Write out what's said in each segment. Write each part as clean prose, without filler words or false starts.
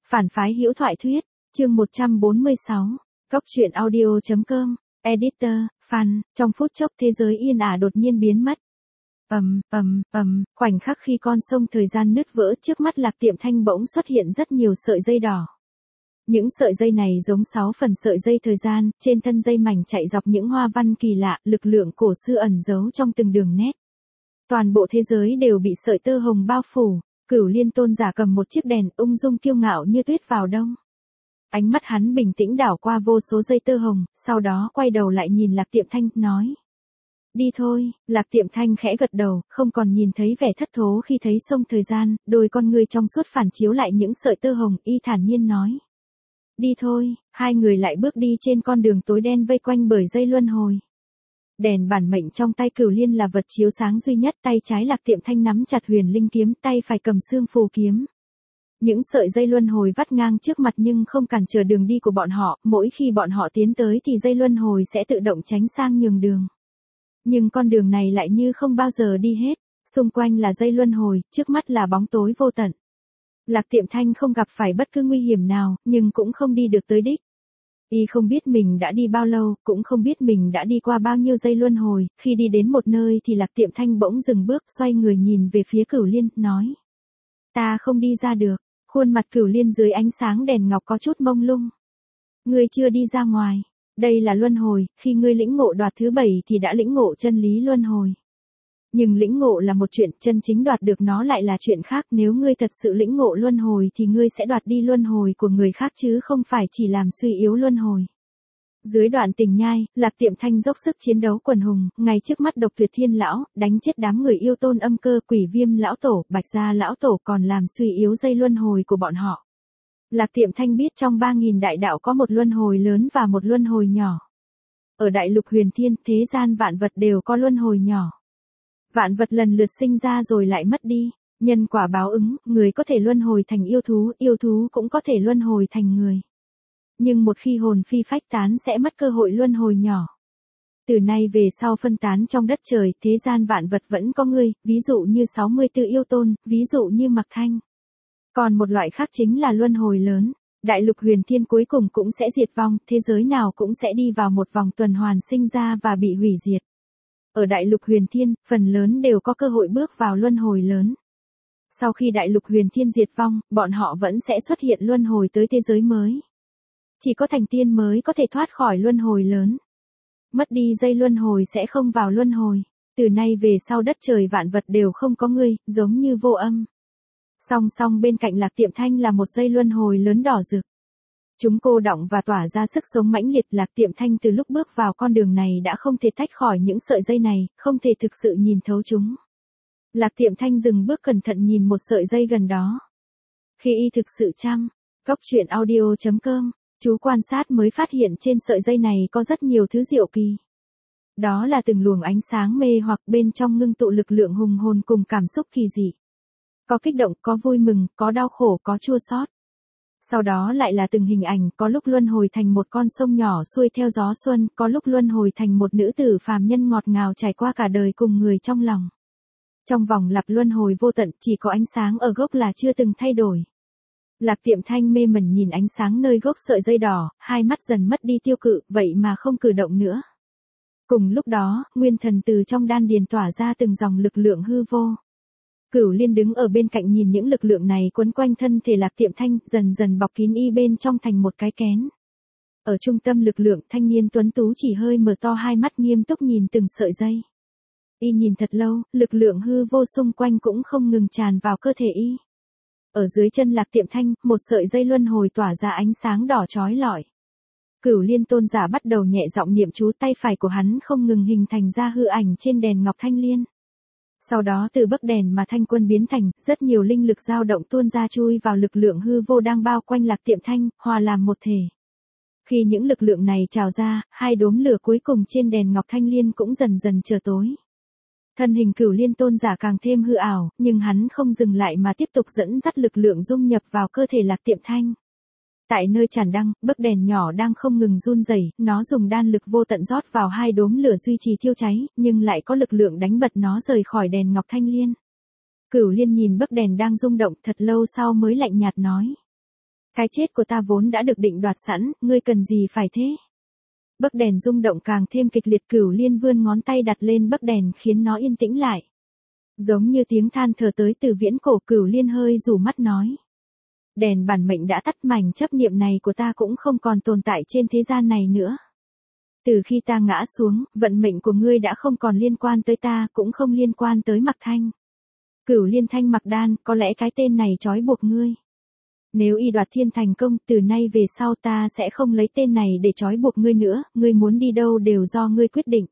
Phản phái hữu thoại thuyết, chương 146, Góc truyện audio.com, Editor, Fan, trong phút chốc thế giới yên ả đột nhiên biến mất. Khoảnh khắc khi con sông thời gian nứt vỡ trước mắt Lạc Tiệm Thanh bỗng xuất hiện rất nhiều sợi dây đỏ. Những sợi dây này giống 6 phần sợi dây thời gian, trên thân dây mảnh chạy dọc những hoa văn kỳ lạ, lực lượng cổ xưa ẩn giấu trong từng đường nét. Toàn bộ thế giới đều bị sợi tơ hồng bao phủ. Cửu Liên Tôn giả cầm một chiếc đèn ung dung kiêu ngạo như tuyết vào đông. Ánh mắt hắn bình tĩnh đảo qua vô số dây tơ hồng, sau đó quay đầu lại nhìn Lạc Tiệm Thanh, nói. Đi thôi. Lạc Tiệm Thanh khẽ gật đầu, không còn nhìn thấy vẻ thất thố khi thấy sông thời gian, đôi con ngươi trong suốt phản chiếu lại những sợi tơ hồng, y thản nhiên nói. Đi thôi. Hai người lại bước đi trên con đường tối đen vây quanh bởi dây luân hồi. Đèn bản mệnh trong tay Cửu Liên là vật chiếu sáng duy nhất, tay trái Lạc Tiệm Thanh nắm chặt huyền linh kiếm, tay phải cầm xương phù kiếm. Những sợi dây luân hồi vắt ngang trước mặt nhưng không cản trở đường đi của bọn họ, mỗi khi bọn họ tiến tới thì dây luân hồi sẽ tự động tránh sang nhường đường. Nhưng con đường này lại như không bao giờ đi hết, xung quanh là dây luân hồi, trước mắt là bóng tối vô tận. Lạc Tiệm Thanh không gặp phải bất cứ nguy hiểm nào, nhưng cũng không đi được tới đích. Y không biết mình đã đi bao lâu, cũng không biết mình đã đi qua bao nhiêu giây luân hồi, khi đi đến một nơi thì Lạc Tiệm Thanh bỗng dừng bước, xoay người nhìn về phía Cửu Liên, nói. Ta không đi ra được. Khuôn mặt Cửu Liên dưới ánh sáng đèn ngọc có chút mông lung. Ngươi chưa đi ra ngoài. Đây là luân hồi, khi ngươi lĩnh ngộ đoạt thứ 7 thì đã lĩnh ngộ chân lý luân hồi. Nhưng lĩnh ngộ là một chuyện, chân chính đoạt được nó lại là chuyện khác, nếu ngươi thật sự lĩnh ngộ luân hồi thì ngươi sẽ đoạt đi luân hồi của người khác chứ không phải chỉ làm suy yếu luân hồi. Dưới đoạn tình nhai, Lạc Tiệm Thanh dốc sức chiến đấu quần hùng, ngay trước mắt Độc Tuyệt Thiên lão, đánh chết đám người yêu Tôn Âm Cơ, Quỷ Viêm lão tổ, Bạch Gia lão tổ, còn làm suy yếu dây luân hồi của bọn họ. Lạc Tiệm Thanh biết trong 3000 đại đạo có một luân hồi lớn và một luân hồi nhỏ. Ở đại lục huyền thiên, thế gian vạn vật đều có luân hồi nhỏ. Vạn vật lần lượt sinh ra rồi lại mất đi, nhân quả báo ứng, người có thể luân hồi thành yêu thú cũng có thể luân hồi thành người. Nhưng một khi hồn phi phách tán sẽ mất cơ hội luân hồi nhỏ. Từ nay về sau phân tán trong đất trời, thế gian vạn vật vẫn có ngươi, ví dụ như 64 yêu tôn, ví dụ như Mặc Thanh. Còn một loại khác chính là luân hồi lớn. Đại lục huyền thiên cuối cùng cũng sẽ diệt vong, thế giới nào cũng sẽ đi vào một vòng tuần hoàn sinh ra và bị hủy diệt. Ở đại lục huyền thiên, phần lớn đều có cơ hội bước vào luân hồi lớn. Sau khi đại lục huyền thiên diệt vong, bọn họ vẫn sẽ xuất hiện luân hồi tới thế giới mới. Chỉ có thành tiên mới có thể thoát khỏi luân hồi lớn. Mất đi dây luân hồi sẽ không vào luân hồi. Từ nay về sau đất trời vạn vật đều không có ngươi, giống như vô âm. Song song bên cạnh Lạc Tiệm Thanh là một dây luân hồi lớn đỏ rực. Chúng cô đọng và tỏa ra sức sống mãnh liệt. Lạc Tiệm Thanh từ lúc bước vào con đường này đã không thể tách khỏi những sợi dây này, không thể thực sự nhìn thấu chúng. Lạc Tiệm Thanh dừng bước cẩn thận nhìn một sợi dây gần đó. Khi y thực sự chăm, Góc truyện audio.com, chú quan sát mới phát hiện trên sợi dây này có rất nhiều thứ diệu kỳ. Đó là từng luồng ánh sáng mê hoặc, bên trong ngưng tụ lực lượng hùng hồn cùng cảm xúc kỳ dị. Có kích động, có vui mừng, có đau khổ, có chua xót. Sau đó lại là từng hình ảnh, có lúc luân hồi thành một con sông nhỏ xuôi theo gió xuân, có lúc luân hồi thành một nữ tử phàm nhân ngọt ngào trải qua cả đời cùng người trong lòng. Trong vòng lặp luân hồi vô tận, chỉ có ánh sáng ở gốc là chưa từng thay đổi. Lạc Tiệm Thanh mê mẩn nhìn ánh sáng nơi gốc sợi dây đỏ, hai mắt dần mất đi tiêu cự, vậy mà không cử động nữa. Cùng lúc đó, nguyên thần từ trong đan điền tỏa ra từng dòng lực lượng hư vô. Cửu Liên đứng ở bên cạnh nhìn những lực lượng này quấn quanh thân thể Lạc Tiệm Thanh, dần dần bọc kín y bên trong thành một cái kén. Ở trung tâm lực lượng, thanh niên tuấn tú chỉ hơi mở to hai mắt nghiêm túc nhìn từng sợi dây. Y nhìn thật lâu, lực lượng hư vô xung quanh cũng không ngừng tràn vào cơ thể y. Ở dưới chân Lạc Tiệm Thanh, một sợi dây luân hồi tỏa ra ánh sáng đỏ chói lọi. Cửu Liên Tôn giả bắt đầu nhẹ giọng niệm chú, tay phải của hắn không ngừng hình thành ra hư ảnh trên đèn ngọc thanh liên. Sau đó từ bấc đèn mà thanh quân biến thành, rất nhiều linh lực dao động tuôn ra chui vào lực lượng hư vô đang bao quanh Lạc Tiệm Thanh, hòa làm một thể. Khi những lực lượng này trào ra, hai đốm lửa cuối cùng trên đèn ngọc thanh liên cũng dần dần trở tối. Thân hình Cửu Liên Tôn giả càng thêm hư ảo, nhưng hắn không dừng lại mà tiếp tục dẫn dắt lực lượng dung nhập vào cơ thể Lạc Tiệm Thanh. Tại nơi tràn đăng, bấc đèn nhỏ đang không ngừng run rẩy, nó dùng đan lực vô tận rót vào hai đốm lửa duy trì thiêu cháy, nhưng lại có lực lượng đánh bật nó rời khỏi đèn ngọc thanh liên. Cửu Liên nhìn bấc đèn đang rung động, thật lâu sau mới lạnh nhạt nói: Cái chết của ta vốn đã được định đoạt sẵn, ngươi cần gì phải thế? Bấc đèn rung động càng thêm kịch liệt, Cửu Liên vươn ngón tay đặt lên bấc đèn khiến nó yên tĩnh lại. Giống như tiếng than thở tới từ viễn cổ, Cửu Liên hơi rủ mắt nói. Đèn bản mệnh đã tắt, mảnh chấp niệm này của ta cũng không còn tồn tại trên thế gian này nữa. Từ khi ta ngã xuống, vận mệnh của ngươi đã không còn liên quan tới ta, cũng không liên quan tới Mạc Thanh. Cửu Liên Thanh Mặc Đan, có lẽ cái tên này trói buộc ngươi. Nếu y đoạt thiên thành công, từ nay về sau ta sẽ không lấy tên này để trói buộc ngươi nữa, ngươi muốn đi đâu đều do ngươi quyết định.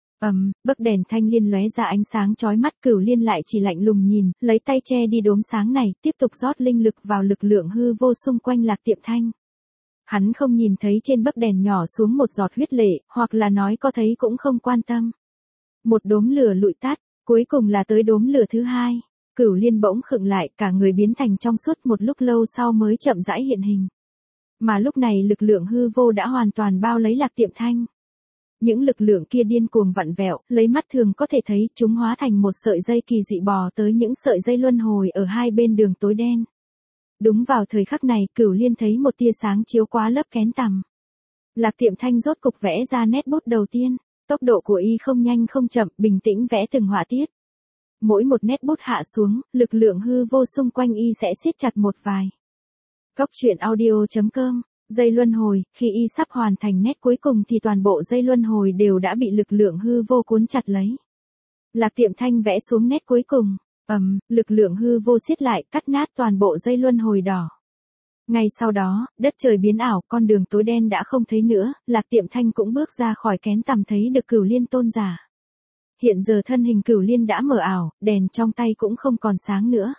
Bấc đèn thanh liên lóe ra ánh sáng chói mắt, Cửu Liên lại chỉ lạnh lùng nhìn, lấy tay che đi đốm sáng này, tiếp tục rót linh lực vào lực lượng hư vô xung quanh Lạc Tiệm Thanh. Hắn không nhìn thấy trên bấc đèn nhỏ xuống một giọt huyết lệ, hoặc là nói có thấy cũng không quan tâm. Một đốm lửa lụi tắt, cuối cùng là tới đốm lửa thứ hai. Cửu Liên bỗng khựng lại, cả người biến thành trong suốt, một lúc lâu sau mới chậm rãi hiện hình. Mà lúc này lực lượng hư vô đã hoàn toàn bao lấy Lạc Tiệm Thanh. Những lực lượng kia điên cuồng vặn vẹo, lấy mắt thường có thể thấy chúng hóa thành một sợi dây kỳ dị bò tới những sợi dây luân hồi ở hai bên đường tối đen. Đúng vào thời khắc này, Cửu Liên thấy một tia sáng chiếu qua lớp kén tằm. Lạc Tiệm Thanh rốt cục vẽ ra nét bút đầu tiên, tốc độ của y không nhanh không chậm, bình tĩnh vẽ từng họa tiết. Mỗi một nét bút hạ xuống, lực lượng hư vô xung quanh y sẽ siết chặt một vài. Góc truyện audio.com, dây luân hồi, khi y sắp hoàn thành nét cuối cùng thì toàn bộ dây luân hồi đều đã bị lực lượng hư vô cuốn chặt lấy. Lạc Tiệm Thanh vẽ xuống nét cuối cùng, lực lượng hư vô siết lại, cắt nát toàn bộ dây luân hồi đỏ. Ngay sau đó, đất trời biến ảo, con đường tối đen đã không thấy nữa, Lạc Tiệm Thanh cũng bước ra khỏi kén tằm thấy được Cửu Liên tôn giả. Hiện giờ thân hình Cửu Liên đã mờ ảo, đèn trong tay cũng không còn sáng nữa.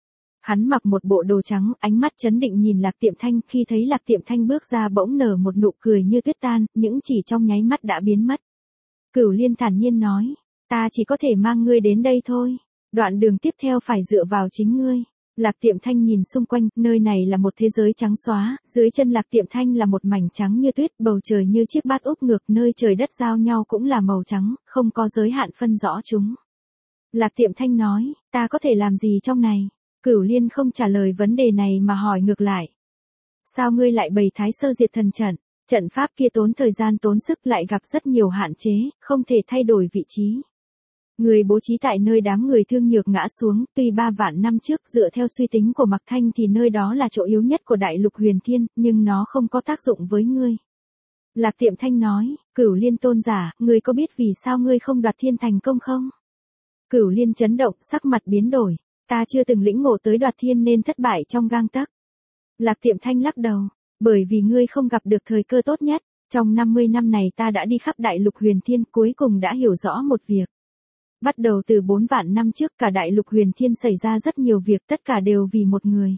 Hắn mặc một bộ đồ trắng, ánh mắt chấn định nhìn Lạc Tiệm Thanh, khi thấy Lạc Tiệm Thanh bước ra bỗng nở một nụ cười như tuyết tan, những chỉ trong nháy mắt đã biến mất. Cửu Liên thản nhiên nói, ta chỉ có thể mang ngươi đến đây thôi, đoạn đường tiếp theo phải dựa vào chính ngươi. Lạc Tiệm Thanh nhìn xung quanh, nơi này là một thế giới trắng xóa, dưới chân Lạc Tiệm Thanh là một mảnh trắng như tuyết, bầu trời như chiếc bát úp ngược, nơi trời đất giao nhau cũng là màu trắng, không có giới hạn phân rõ chúng. Lạc Tiệm Thanh nói, ta có thể làm gì trong này? Cửu Liên không trả lời vấn đề này mà hỏi ngược lại. Sao ngươi lại bày Thái Sơ Diệt Thần trận? Trận pháp kia tốn thời gian tốn sức, lại gặp rất nhiều hạn chế, không thể thay đổi vị trí. Người bố trí tại nơi đám người thương nhược ngã xuống, tuy 3 vạn năm trước dựa theo suy tính của Mạc Thanh thì nơi đó là chỗ yếu nhất của Đại Lục Huyền Thiên, nhưng nó không có tác dụng với ngươi. Lạc Tiệm Thanh nói, Cửu Liên tôn giả, ngươi có biết vì sao ngươi không đoạt thiên thành công không? Cửu Liên chấn động, sắc mặt biến đổi, ta chưa từng lĩnh ngộ tới đoạt thiên nên thất bại trong gang tấc. Lạc Tiệm Thanh lắc đầu, bởi vì ngươi không gặp được thời cơ tốt nhất, trong 50 năm này ta đã đi khắp Đại Lục Huyền Thiên, cuối cùng đã hiểu rõ một việc. Bắt đầu từ 4 vạn năm trước, cả Đại Lục Huyền Thiên xảy ra rất nhiều việc, tất cả đều vì một người.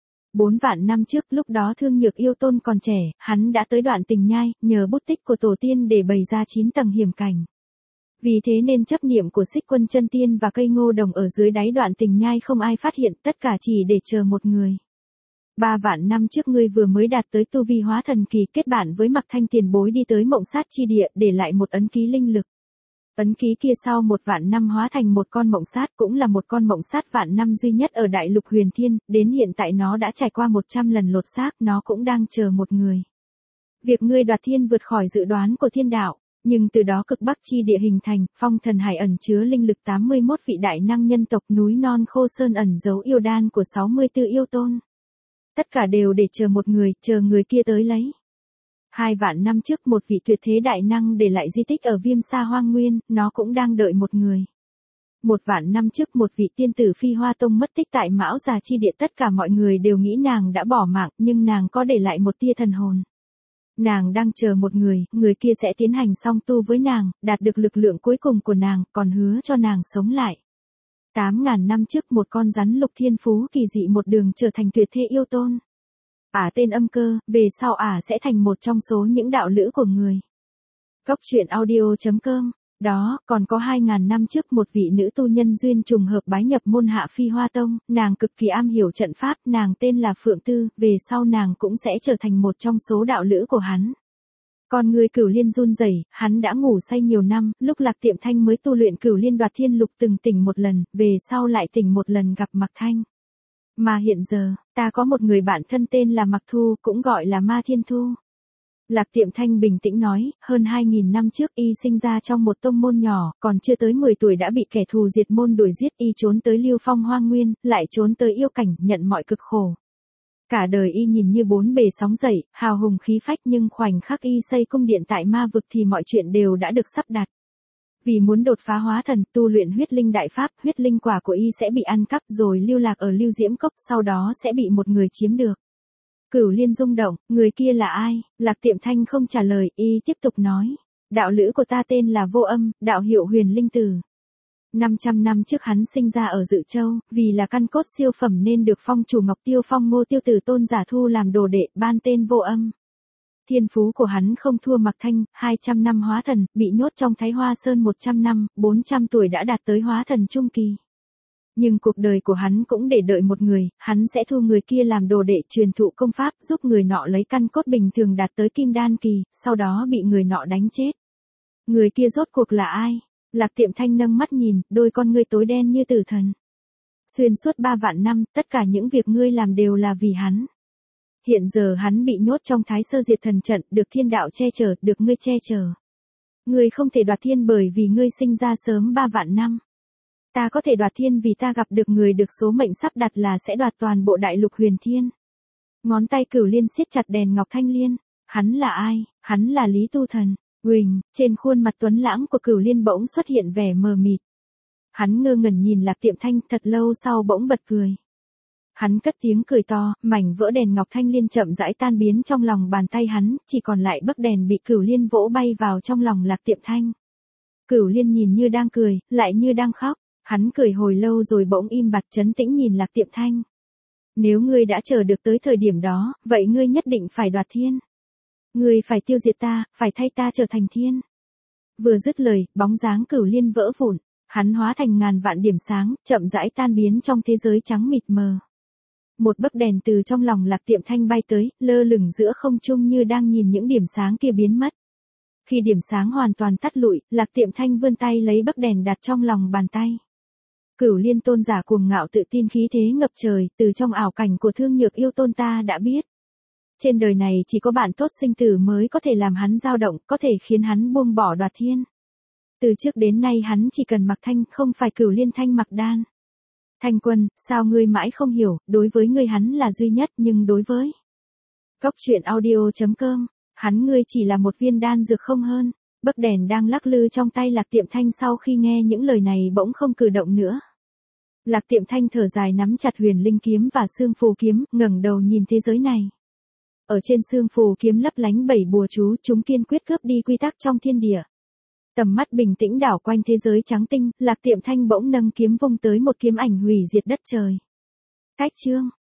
4 vạn năm trước, lúc đó Thương Nhược Yêu Tôn còn trẻ, hắn đã tới Đoạn Tình Nhai, nhờ bút tích của tổ tiên để bày ra 9 tầng hiểm cảnh. Vì thế nên chấp niệm của Xích Quân Chân Tiên và cây ngô đồng ở dưới đáy Đoạn Tình Nhai không ai phát hiện, tất cả chỉ để chờ một người. 3 vạn năm trước ngươi vừa mới đạt tới tu vi hóa thần kỳ, kết bạn với Mạc Thanh tiền bối đi tới Mộng Sát chi địa, để lại một ấn ký linh lực. Ấn ký kia sau 1 vạn năm hóa thành một con mộng sát, cũng là một con mộng sát vạn năm duy nhất ở Đại Lục Huyền Thiên, đến hiện tại nó đã trải qua 100 lần lột xác, nó cũng đang chờ một người. Việc ngươi đoạt thiên vượt khỏi dự đoán của thiên đạo, nhưng từ đó cực bắc chi địa hình thành, Phong Thần Hải ẩn chứa linh lực 81 vị đại năng nhân tộc, núi non Khô Sơn ẩn giấu yêu đan của 64 yêu tôn. Tất cả đều để chờ một người, chờ người kia tới lấy. 2 vạn năm trước một vị tuyệt thế đại năng để lại di tích ở Viêm Sa Hoang Nguyên, nó cũng đang đợi một người. 1 vạn năm trước một vị tiên tử Phi Hoa Tông mất tích tại Mão Già chi địa, tất cả mọi người đều nghĩ nàng đã bỏ mạng, nhưng nàng có để lại một tia thần hồn. Nàng đang chờ một người, người kia sẽ tiến hành song tu với nàng, đạt được lực lượng cuối cùng của nàng, còn hứa cho nàng sống lại. 8.000 năm trước một con rắn lục thiên phú kỳ dị một đường trở thành tuyệt thế yêu tôn. Ả tên Âm Cơ, về sau Ả sẽ thành một trong số những đạo lữ của người. Góc truyện audio.com, đó, còn có 2.000 năm trước một vị nữ tu nhân duyên trùng hợp bái nhập môn Hạ Phi Hoa Tông, nàng cực kỳ am hiểu trận pháp, nàng tên là Phượng Tư, về sau nàng cũng sẽ trở thành một trong số đạo lữ của hắn. Còn người Cửu Liên run rẩy, hắn đã ngủ say nhiều năm, lúc Lạc Tiệm Thanh mới tu luyện Cửu Liên đoạt thiên lục từng tỉnh một lần, về sau lại tỉnh một lần gặp Mạc Thanh. Mà hiện giờ, ta có một người bạn thân tên là Mặc Thu, cũng gọi là Ma Thiên Thu. Lạc Tiệm Thanh bình tĩnh nói, hơn 2.000 năm trước y sinh ra trong một tông môn nhỏ, còn chưa tới 10 tuổi đã bị kẻ thù diệt môn đuổi giết, y trốn tới Lưu Phong Hoang Nguyên, lại trốn tới yêu cảnh, nhận mọi cực khổ. Cả đời y nhìn như bốn bề sóng dậy, hào hùng khí phách, nhưng khoảnh khắc y xây cung điện tại ma vực thì mọi chuyện đều đã được sắp đặt. Vì muốn đột phá hóa thần, tu luyện huyết linh đại pháp, huyết linh quả của y sẽ bị ăn cắp rồi lưu lạc ở Lưu Diễm Cốc, sau đó sẽ bị một người chiếm được. Cửu Liên rung động, người kia là ai? Lạc Tiệm Thanh không trả lời, y tiếp tục nói. Đạo lữ của ta tên là Vô Âm, đạo hiệu Huyền Linh Tử. 500 năm trước hắn sinh ra ở Dự Châu, vì là căn cốt siêu phẩm nên được phong chủ Ngọc Tiêu Phong Ngô Tiêu Tử Tôn giả thu làm đồ đệ, ban tên Vô Âm. Thiên phú của hắn không thua Mạc Thanh, 200 năm hóa thần, bị nhốt trong Thái Hoa Sơn 100 năm, 400 tuổi đã đạt tới hóa thần trung kỳ. Nhưng cuộc đời của hắn cũng để đợi một người, hắn sẽ thu người kia làm đồ đệ, truyền thụ công pháp, giúp người nọ lấy căn cốt bình thường đạt tới kim đan kỳ, sau đó bị người nọ đánh chết. Người kia rốt cuộc là ai? Lạc Tiệm Thanh nâng mắt nhìn, đôi con ngươi tối đen như tử thần. Xuyên suốt 3 vạn năm, tất cả những việc ngươi làm đều là vì hắn. Hiện giờ hắn bị nhốt trong Thái Sơ Diệt Thần Trận, được thiên đạo che chở, được ngươi che chở. Ngươi không thể đoạt thiên bởi vì ngươi sinh ra sớm 3 vạn năm. Ta có thể đoạt thiên vì ta gặp được người được số mệnh sắp đặt là sẽ đoạt toàn bộ đại lục huyền thiên. Ngón tay Cửu Liên siết chặt đèn ngọc thanh liên. Hắn là ai? Hắn là Lý Tu Thần. Huỳnh, trên khuôn mặt tuấn lãng của Cửu Liên bỗng xuất hiện vẻ mờ mịt. Hắn ngơ ngẩn nhìn Lạc Tiệm Thanh, thật lâu sau bỗng bật cười. Hắn cất tiếng cười to, mảnh vỡ đèn ngọc thanh liên chậm rãi tan biến trong lòng bàn tay hắn, chỉ còn lại bấc đèn bị Cửu Liên vỗ bay vào trong lòng Lạc Tiệm Thanh. Cửu Liên nhìn như đang cười, lại như đang khóc. Hắn cười hồi lâu rồi bỗng im bặt, trấn tĩnh nhìn Lạc Tiệm Thanh. Nếu ngươi đã chờ được tới thời điểm đó, vậy ngươi nhất định phải đoạt thiên. Ngươi phải tiêu diệt ta, phải thay ta trở thành thiên. Vừa dứt lời, bóng dáng Cửu Liên vỡ vụn, hắn hóa thành ngàn vạn điểm sáng, chậm rãi tan biến trong thế giới trắng mịt mờ. Một bấc đèn từ trong lòng Lạc Tiệm Thanh bay tới, lơ lửng giữa không trung như đang nhìn những điểm sáng kia biến mất. Khi điểm sáng hoàn toàn tắt lụi, Lạc Tiệm Thanh vươn tay lấy bấc đèn đặt trong lòng bàn tay. Cửu Liên tôn giả cuồng ngạo tự tin khí thế ngập trời, từ trong ảo cảnh của Thương Nhược Yêu Tôn ta đã biết. Trên đời này chỉ có bạn tốt sinh tử mới có thể làm hắn dao động, có thể khiến hắn buông bỏ đoạt thiên. Từ trước đến nay hắn chỉ cần Mạc Thanh, không phải Cửu Liên Thanh Mạc Đan. Thanh Quân, sao ngươi mãi không hiểu, đối với ngươi hắn là duy nhất nhưng đối với Góc Truyện Audio.com, hắn ngươi chỉ là một viên đan dược không hơn. Bấc đèn đang lắc lư trong tay Lạc Tiệm Thanh sau khi nghe những lời này bỗng không cử động nữa. Lạc Tiệm Thanh thở dài nắm chặt huyền linh kiếm và xương phù kiếm, ngẩng đầu nhìn thế giới này. Ở trên xương phù kiếm lấp lánh 7 bùa chú, chúng kiên quyết cướp đi quy tắc trong thiên địa. Tầm mắt bình tĩnh đảo quanh thế giới trắng tinh, Lạc Tiệm Thanh bỗng nâng kiếm vung tới một kiếm ảnh hủy diệt đất trời. Cách chương